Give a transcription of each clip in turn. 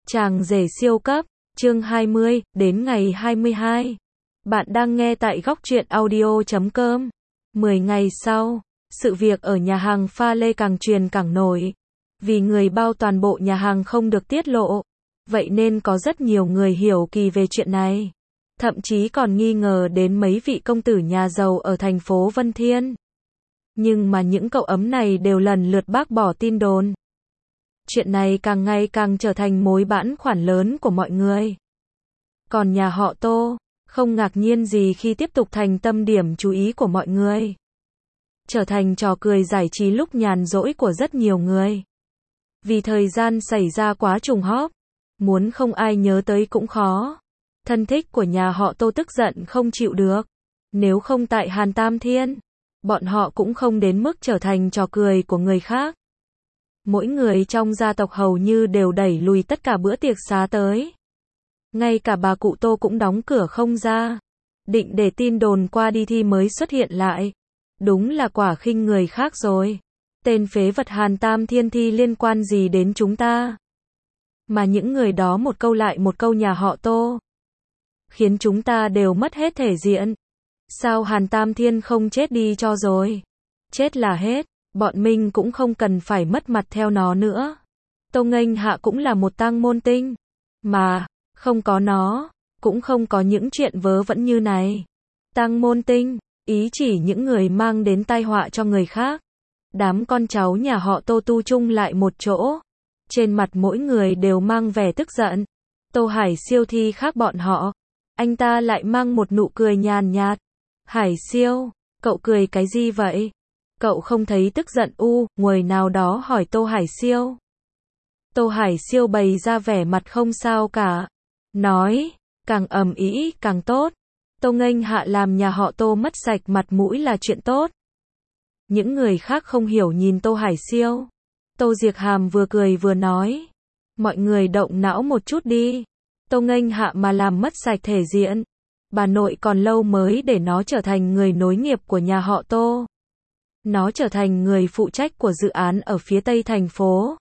Chàng rể siêu cấp, chương 20, đến ngày 22. Bạn đang nghe tại góc truyện audio.com. 10 ngày sau, sự việc ở nhà hàng pha lê càng truyền càng nổi. Vì người bao toàn bộ nhà hàng không được tiết lộ. Vậy nên có rất nhiều người hiểu kỳ về chuyện này. Thậm chí còn nghi ngờ đến mấy vị công tử nhà giàu ở thành phố Vân Thiên. Nhưng mà những cậu ấm này đều lần lượt bác bỏ tin đồn. Chuyện này càng ngày càng trở thành mối bẵn khoản lớn của mọi người. Còn nhà họ Tô, không ngạc nhiên gì khi tiếp tục thành tâm điểm chú ý của mọi người. Trở thành trò cười giải trí lúc nhàn rỗi của rất nhiều người. Vì thời gian xảy ra quá trùng hóp, muốn không ai nhớ tới cũng khó. Thân thích của nhà họ Tô tức giận không chịu được. Nếu không tại Hàn Tam Thiên, bọn họ cũng không đến mức trở thành trò cười của người khác. Mỗi người trong gia tộc hầu như đều đẩy lùi tất cả bữa tiệc xá tới. Ngay cả bà cụ Tô cũng đóng cửa không ra. Định để tin đồn qua đi thì mới xuất hiện lại. Đúng là quả khinh người khác rồi. Tên phế vật Hàn Tam Thiên thì liên quan gì đến chúng ta? Mà những người đó một câu lại một câu nhà họ Tô. Khiến chúng ta đều mất hết thể diện. Sao Hàn Tam Thiên không chết đi cho rồi? Chết là hết. Bọn mình cũng không cần phải mất mặt theo nó nữa. Tô Nghênh Hạ cũng là một tang môn tinh. Mà, không có nó, cũng không có những chuyện vớ vẩn như này. Tang môn tinh, ý chỉ những người mang đến tai họa cho người khác. Đám con cháu nhà họ Tô tu chung lại một chỗ. Trên mặt mỗi người đều mang vẻ tức giận. Tô Hải Siêu thì khác bọn họ. Anh ta lại mang một nụ cười nhàn nhạt. Hải Siêu, cậu cười cái gì vậy? Cậu không thấy tức giận người nào đó hỏi Tô Hải Siêu. Tô Hải Siêu bày ra vẻ mặt không sao cả. Nói, càng ầm ĩ càng tốt. Tô Nghênh Hạ làm nhà họ Tô mất sạch mặt mũi là chuyện tốt. Những người khác không hiểu nhìn Tô Hải Siêu. Tô Diệc Hàm vừa cười vừa nói. Mọi người động não một chút đi. Tô Nghênh Hạ mà làm mất sạch thể diện. Bà nội còn lâu mới để nó trở thành người nối nghiệp của nhà họ Tô. Nó trở thành người phụ trách của dự án ở phía tây thành phố.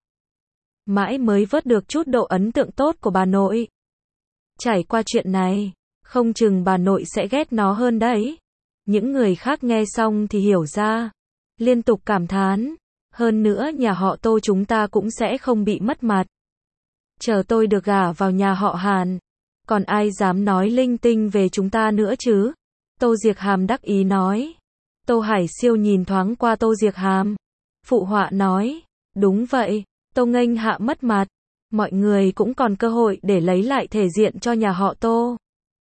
Mãi mới vớt được chút độ ấn tượng tốt của bà nội. Trải qua chuyện này, không chừng bà nội sẽ ghét nó hơn đấy. Những người khác nghe xong thì hiểu ra. Liên tục cảm thán. Hơn nữa nhà họ Tô chúng ta cũng sẽ không bị mất mặt. Chờ tôi được gả vào nhà họ Hàn. Còn ai dám nói linh tinh về chúng ta nữa chứ? Tô Diệc Hàm đắc ý nói. Tô Hải Siêu nhìn thoáng qua Tô Diệc Hàm. Phụ họa nói. Đúng vậy, Tô Nghênh Hạ mất mặt. Mọi người cũng còn cơ hội để lấy lại thể diện cho nhà họ Tô.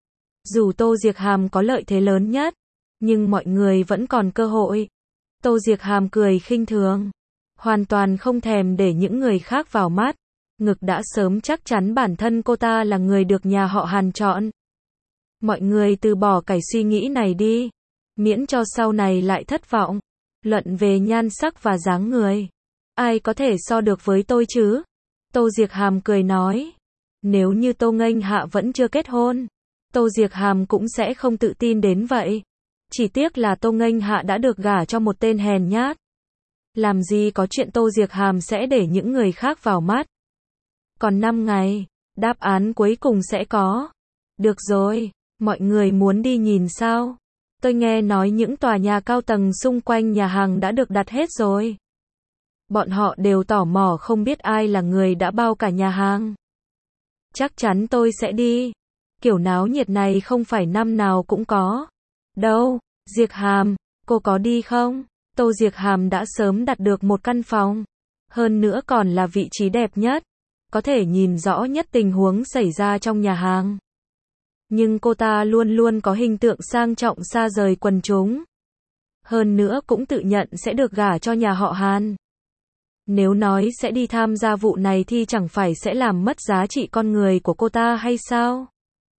Dù Tô Diệc Hàm có lợi thế lớn nhất, nhưng mọi người vẫn còn cơ hội. Tô Diệc Hàm cười khinh thường. Hoàn toàn không thèm để những người khác vào mắt. Ngực đã sớm chắc chắn bản thân cô ta là người được nhà họ Hàn chọn. Mọi người từ bỏ cái suy nghĩ này đi. Miễn cho sau này lại thất vọng. Luận về nhan sắc và dáng người. Ai có thể so được với tôi chứ? Tô Diệc Hàm cười nói. Nếu như Tô Nghênh Hạ vẫn chưa kết hôn, Tô Diệc Hàm cũng sẽ không tự tin đến vậy. Chỉ tiếc là Tô Nghênh Hạ đã được gả cho một tên hèn nhát. Làm gì có chuyện Tô Diệc Hàm sẽ để những người khác vào mắt. Còn 5 ngày, đáp án cuối cùng sẽ có. Được rồi, mọi người muốn đi nhìn sao? Tôi nghe nói những tòa nhà cao tầng xung quanh nhà hàng đã được đặt hết rồi. Bọn họ đều tò mò không biết ai là người đã bao cả nhà hàng. Chắc chắn tôi sẽ đi. Kiểu náo nhiệt này không phải năm nào cũng có. Đâu, Diệc Hàm, cô có đi không? Tô Diệc Hàm đã sớm đặt được một căn phòng. Hơn nữa còn là vị trí đẹp nhất. Có thể nhìn rõ nhất tình huống xảy ra trong nhà hàng. Nhưng cô ta luôn luôn có hình tượng sang trọng xa rời quần chúng. Hơn nữa cũng tự nhận sẽ được gả cho nhà họ Hàn. Nếu nói sẽ đi tham gia vụ này thì chẳng phải sẽ làm mất giá trị con người của cô ta hay sao?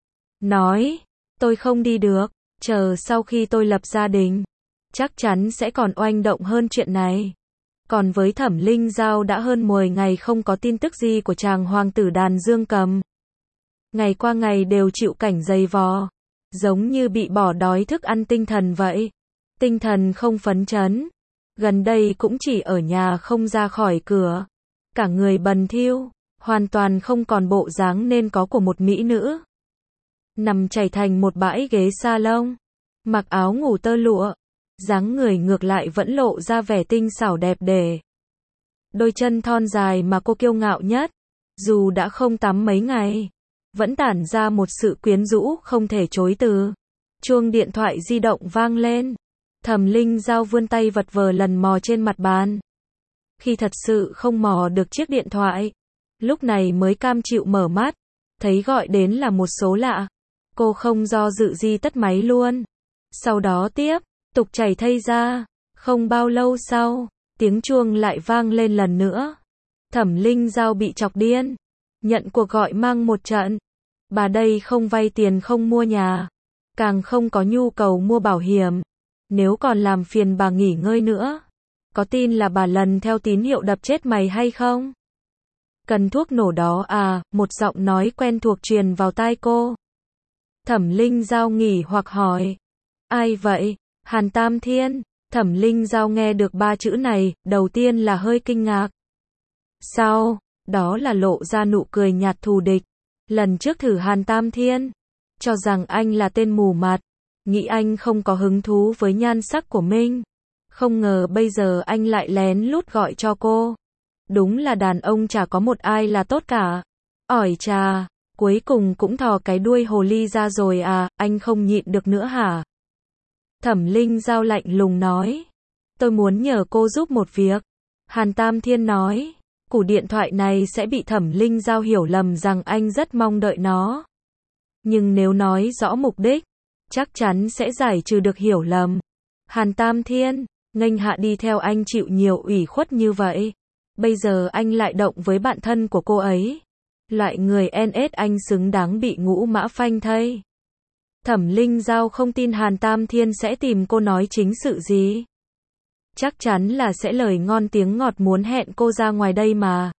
Nói, tôi không đi được, chờ sau khi tôi lập gia đình, chắc chắn sẽ còn oanh động hơn chuyện này. Còn với Thẩm Linh Giao đã hơn 10 ngày không có tin tức gì của chàng hoàng tử đàn dương cầm. Ngày qua ngày đều chịu cảnh giày vò, giống như bị bỏ đói thức ăn tinh thần vậy. Tinh thần không phấn chấn. Gần đây cũng chỉ ở nhà không ra khỏi cửa. Cả người bần thiu, hoàn toàn không còn bộ dáng nên có của một mỹ nữ. Nằm chảy thành một bãi ghế salon, mặc áo ngủ tơ lụa, dáng người ngược lại vẫn lộ ra vẻ tinh xảo đẹp đẽ. Đôi chân thon dài mà cô kiêu ngạo nhất, dù đã không tắm mấy ngày, vẫn tản ra một sự quyến rũ không thể chối từ. Chuông điện thoại di động vang lên. Thẩm Linh Giao vươn tay vật vờ lần mò trên mặt bàn. Khi thật sự không mò được chiếc điện thoại, lúc này mới cam chịu mở mắt, thấy gọi đến là một số lạ. Cô không do dự gì tắt máy luôn. Sau đó tiếp tục chảy thay ra. Không bao lâu sau, tiếng chuông lại vang lên lần nữa. Thẩm Linh Giao bị chọc điên. Nhận cuộc gọi mang một trận. Bà đây không vay tiền, không mua nhà, càng không có nhu cầu mua bảo hiểm. Nếu còn làm phiền bà nghỉ ngơi nữa, có tin là bà lần theo tín hiệu đập chết mày hay không? Cần thuốc nổ đó à? Một giọng nói quen thuộc truyền vào tai cô. Thẩm Linh Giao nghỉ hoặc hỏi. Ai vậy? Hàn Tam Thiên. Thẩm Linh Giao nghe được ba chữ này, đầu tiên là hơi kinh ngạc. Sau đó là lộ ra nụ cười nhạt thù địch. Lần trước thử Hàn Tam Thiên, cho rằng anh là tên mù mặt, nghĩ anh không có hứng thú với nhan sắc của mình. Không ngờ bây giờ anh lại lén lút gọi cho cô. Đúng là đàn ông chả có một ai là tốt cả. Ỏi chà, cuối cùng cũng thò cái đuôi hồ ly ra rồi à, anh không nhịn được nữa hả? Thẩm Linh Giao lạnh lùng nói. Tôi muốn nhờ cô giúp một việc. Hàn Tam Thiên nói. Cú điện thoại này sẽ bị Thẩm Linh Giao hiểu lầm rằng anh rất mong đợi nó. Nhưng nếu nói rõ mục đích, chắc chắn sẽ giải trừ được hiểu lầm. Hàn Tam Thiên, nghênh hạ đi theo anh chịu nhiều ủy khuất như vậy. Bây giờ anh lại động với bạn thân của cô ấy. Loại người NS anh xứng đáng bị ngũ mã phanh thây. Thẩm Linh Giao không tin Hàn Tam Thiên sẽ tìm cô nói chính sự gì. Chắc chắn là sẽ lời ngon tiếng ngọt muốn hẹn cô ra ngoài đây mà.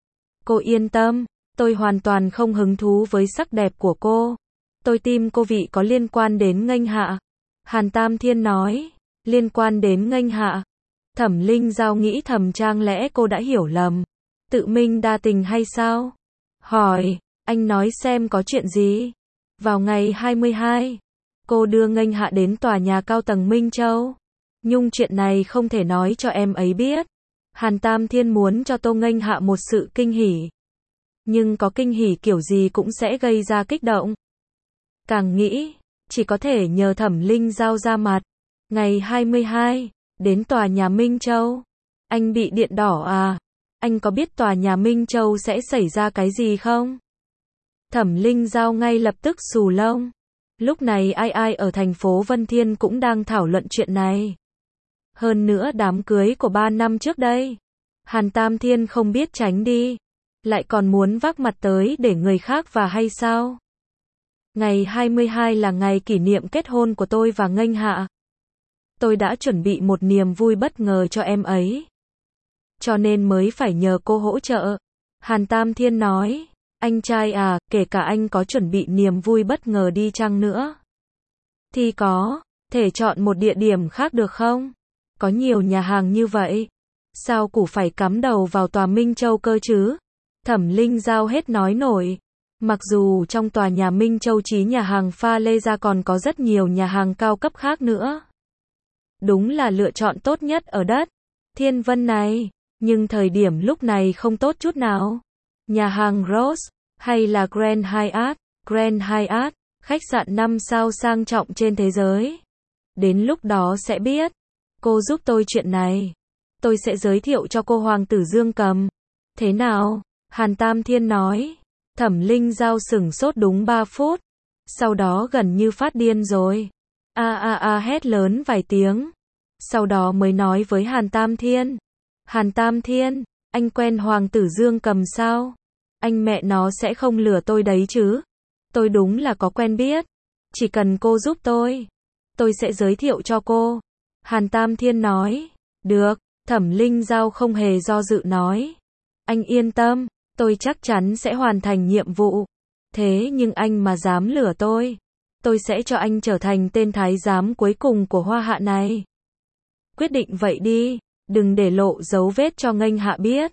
Cô yên tâm, tôi hoàn toàn không hứng thú với sắc đẹp của cô. Tôi tin cô vị có liên quan đến nghênh hạ. Hàn Tam Thiên nói. Liên quan đến nghênh hạ. Thẩm Linh Giao nghĩ thầm chẳng lẽ cô đã hiểu lầm. Tự mình đa tình hay sao? Hỏi, anh nói xem có chuyện gì? Vào ngày 22, cô đưa nghênh hạ đến tòa nhà cao tầng Minh Châu. Nhưng chuyện này không thể nói cho em ấy biết. Hàn Tam Thiên muốn cho Tô nghênh hạ một sự kinh hỉ. Nhưng có kinh hỉ kiểu gì cũng sẽ gây ra kích động. Càng nghĩ, chỉ có thể nhờ Thẩm Linh Giao ra mặt. Ngày 22, đến tòa nhà Minh Châu. Anh bị điện đỏ à? Anh có biết tòa nhà Minh Châu sẽ xảy ra cái gì không? Thẩm Linh Giao ngay lập tức xù lông. Lúc này ai ở thành phố Vân Thiên cũng đang thảo luận chuyện này. Hơn nữa đám cưới của 3 năm trước đây. Hàn Tam Thiên không biết tránh đi. Lại còn muốn vác mặt tới để người khác và hay sao? Ngày 22 là ngày kỷ niệm kết hôn của tôi và nghênh hạ. Tôi đã chuẩn bị một niềm vui bất ngờ cho em ấy. Cho nên mới phải nhờ cô hỗ trợ. Hàn Tam Thiên nói. Anh trai à, kể cả anh có chuẩn bị niềm vui bất ngờ đi chăng nữa, thì có thể chọn một địa điểm khác được không? Có nhiều nhà hàng như vậy. Sao củ phải cắm đầu vào tòa Minh Châu cơ chứ? Thẩm Linh Giao hết nói nổi. Mặc dù trong tòa nhà Minh Châu chí nhà hàng pha lê ra còn có rất nhiều nhà hàng cao cấp khác nữa. Đúng là lựa chọn tốt nhất ở đất Thiên Vân này. Nhưng thời điểm lúc này không tốt chút nào. Nhà hàng Rose, hay là Grand Hyatt, Grand Hyatt, khách sạn 5 sao sang trọng trên thế giới. Đến lúc đó sẽ biết. Cô giúp tôi chuyện này. Tôi sẽ giới thiệu cho cô Hoàng tử Dương Cầm. Thế nào? Hàn Tam Thiên nói. Thẩm Linh Giao sửng sốt đúng 3 phút. Sau đó gần như phát điên rồi. Hét lớn vài tiếng. Sau đó mới nói với Hàn Tam Thiên. Hàn Tam Thiên, anh quen Hoàng tử Dương Cầm sao? Anh mẹ nó sẽ không lừa tôi đấy chứ? Tôi đúng là có quen biết. Chỉ cần cô giúp tôi sẽ giới thiệu cho cô. Hàn Tam Thiên nói. Được, Thẩm Linh Giao không hề do dự nói. Anh yên tâm, tôi chắc chắn sẽ hoàn thành nhiệm vụ. Thế nhưng anh mà dám lừa tôi sẽ cho anh trở thành tên thái giám cuối cùng của Hoa Hạ này. Quyết định vậy đi, đừng để lộ dấu vết cho nghênh hạ biết.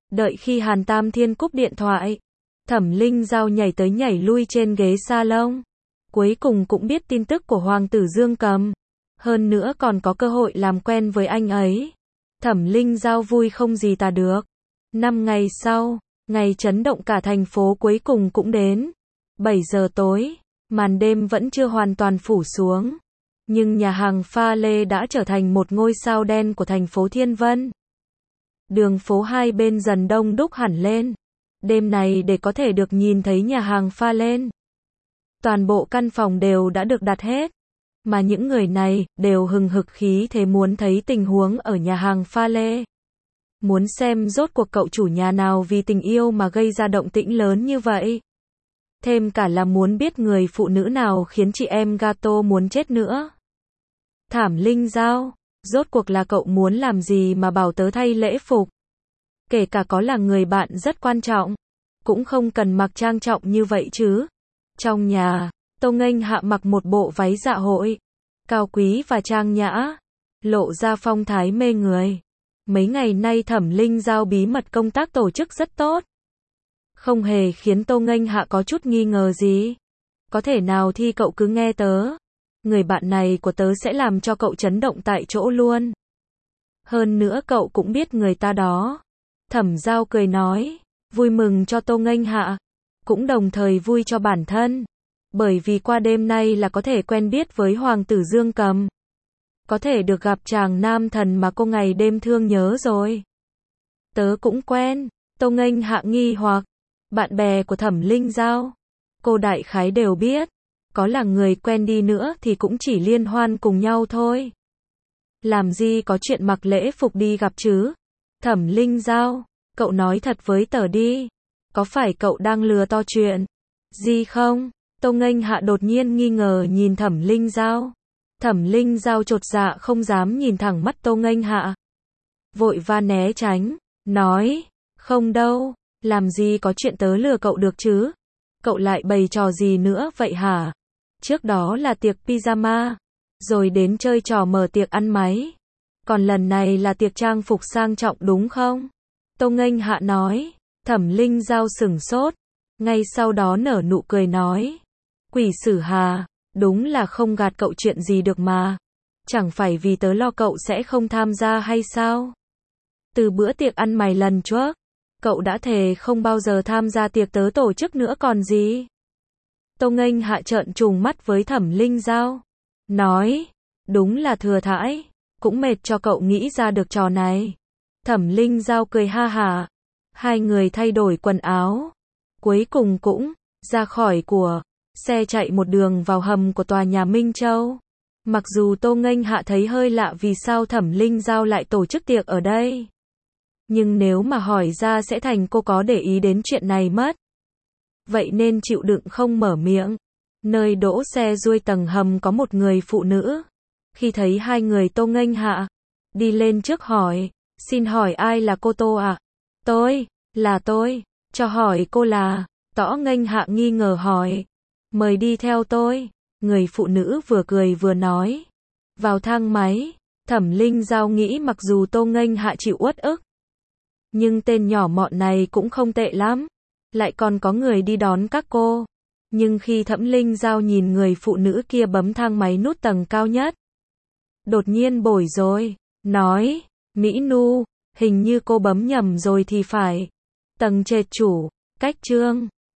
Đợi khi Hàn Tam Thiên cúp điện thoại, Thẩm Linh Giao nhảy tới nhảy lui trên ghế salon. Cuối cùng cũng biết tin tức của Hoàng tử Dương Cầm. Hơn nữa còn có cơ hội làm quen với anh ấy. Thẩm Linh Giao vui không gì tả được. 5 ngày sau, ngày chấn động cả thành phố cuối cùng cũng đến. 7 giờ tối, màn đêm vẫn chưa hoàn toàn phủ xuống. Nhưng nhà hàng pha lê đã trở thành một ngôi sao đen của thành phố Thiên Vân. Đường phố hai bên dần đông đúc hẳn lên. Đêm này để có thể được nhìn thấy nhà hàng pha lên. Toàn bộ căn phòng đều đã được đặt hết. Mà những người này đều hừng hực khí thế muốn thấy tình huống ở nhà hàng pha lê. Muốn xem rốt cuộc cậu chủ nhà nào vì tình yêu mà gây ra động tĩnh lớn như vậy. Thêm cả là muốn biết người phụ nữ nào khiến chị em Gato muốn chết nữa. Thẩm Linh Giao, rốt cuộc là cậu muốn làm gì mà bảo tớ thay lễ phục. Kể cả có là người bạn rất quan trọng, cũng không cần mặc trang trọng như vậy chứ. Trong nhà, Tô Nghênh Hạ mặc một bộ váy dạ hội, cao quý và trang nhã, lộ ra phong thái mê người. Mấy ngày nay Thẩm Linh Giao bí mật công tác tổ chức rất tốt. Không hề khiến Tô Nghênh Hạ có chút nghi ngờ gì. Có thể nào thì cậu cứ nghe tớ. Người bạn này của tớ sẽ làm cho cậu chấn động tại chỗ luôn. Hơn nữa cậu cũng biết người ta đó. Thẩm Giao cười nói, vui mừng cho Tô Nghênh Hạ, cũng đồng thời vui cho bản thân. Bởi vì qua đêm nay là có thể quen biết với Hoàng tử Dương Cầm. Có thể được gặp chàng nam thần mà cô ngày đêm thương nhớ rồi. Tớ cũng quen. Tô Nghênh Hạ nghi hoặc. Bạn bè của Thẩm Linh Giao, cô đại khái đều biết. Có là người quen đi nữa thì cũng chỉ liên hoan cùng nhau thôi. Làm gì có chuyện mặc lễ phục đi gặp chứ? Thẩm Linh Giao, cậu nói thật với tớ đi. Có phải cậu đang lừa to chuyện gì không? Tô Nghênh Hạ đột nhiên nghi ngờ nhìn Thẩm Linh Giao. Thẩm Linh Giao chột dạ không dám nhìn thẳng mắt Tô Nghênh Hạ. Vội va né tránh, nói, không đâu, làm gì có chuyện tớ lừa cậu được chứ? Cậu lại bày trò gì nữa vậy hả? Trước đó là tiệc pyjama, rồi đến chơi trò mở tiệc ăn máy. Còn lần này là tiệc trang phục sang trọng đúng không? Tô Nghênh Hạ nói. Thẩm Linh Giao sửng sốt, ngay sau đó nở nụ cười nói. Quỷ sử Hà, đúng là không gạt cậu chuyện gì được mà. Chẳng phải vì tớ lo cậu sẽ không tham gia hay sao? Từ bữa tiệc ăn mày lần trước, cậu đã thề không bao giờ tham gia tiệc tớ tổ chức nữa còn gì. Tô Nghênh Hạ trợn trùng mắt với Thẩm Linh Giao. Nói, đúng là thừa thãi, cũng mệt cho cậu nghĩ ra được trò này. Thẩm Linh Giao cười ha hả. Hai người thay đổi quần áo. Cuối cùng cũng ra khỏi của xe chạy một đường vào hầm của tòa nhà Minh Châu. Mặc dù Tô Nghênh Hạ thấy hơi lạ vì sao Thẩm Linh Giao lại tổ chức tiệc ở đây. Nhưng nếu mà hỏi ra sẽ thành cô có để ý đến chuyện này mất. Vậy nên chịu đựng không mở miệng. Nơi đỗ xe ruôi tầng hầm có một người phụ nữ. Khi thấy hai người Tô Nghênh Hạ, đi lên trước hỏi, xin hỏi ai là cô Tô ạ? Tôi, là tôi, cho hỏi cô là, Tô Nghênh Hạ nghi ngờ hỏi, mời đi theo tôi. Người phụ nữ vừa cười vừa nói, vào thang máy. Thẩm Linh Giao nghĩ mặc dù Tô Nghênh Hạ chịu uất ức, nhưng tên nhỏ mọn này cũng không tệ lắm, lại còn có người đi đón các cô. Nhưng khi Thẩm Linh Giao nhìn người phụ nữ kia bấm thang máy nút tầng cao nhất, đột nhiên bối rối, nói, Mỹ Nu, hình như cô bấm nhầm rồi thì phải. Tầng trệt chủ, cách trương.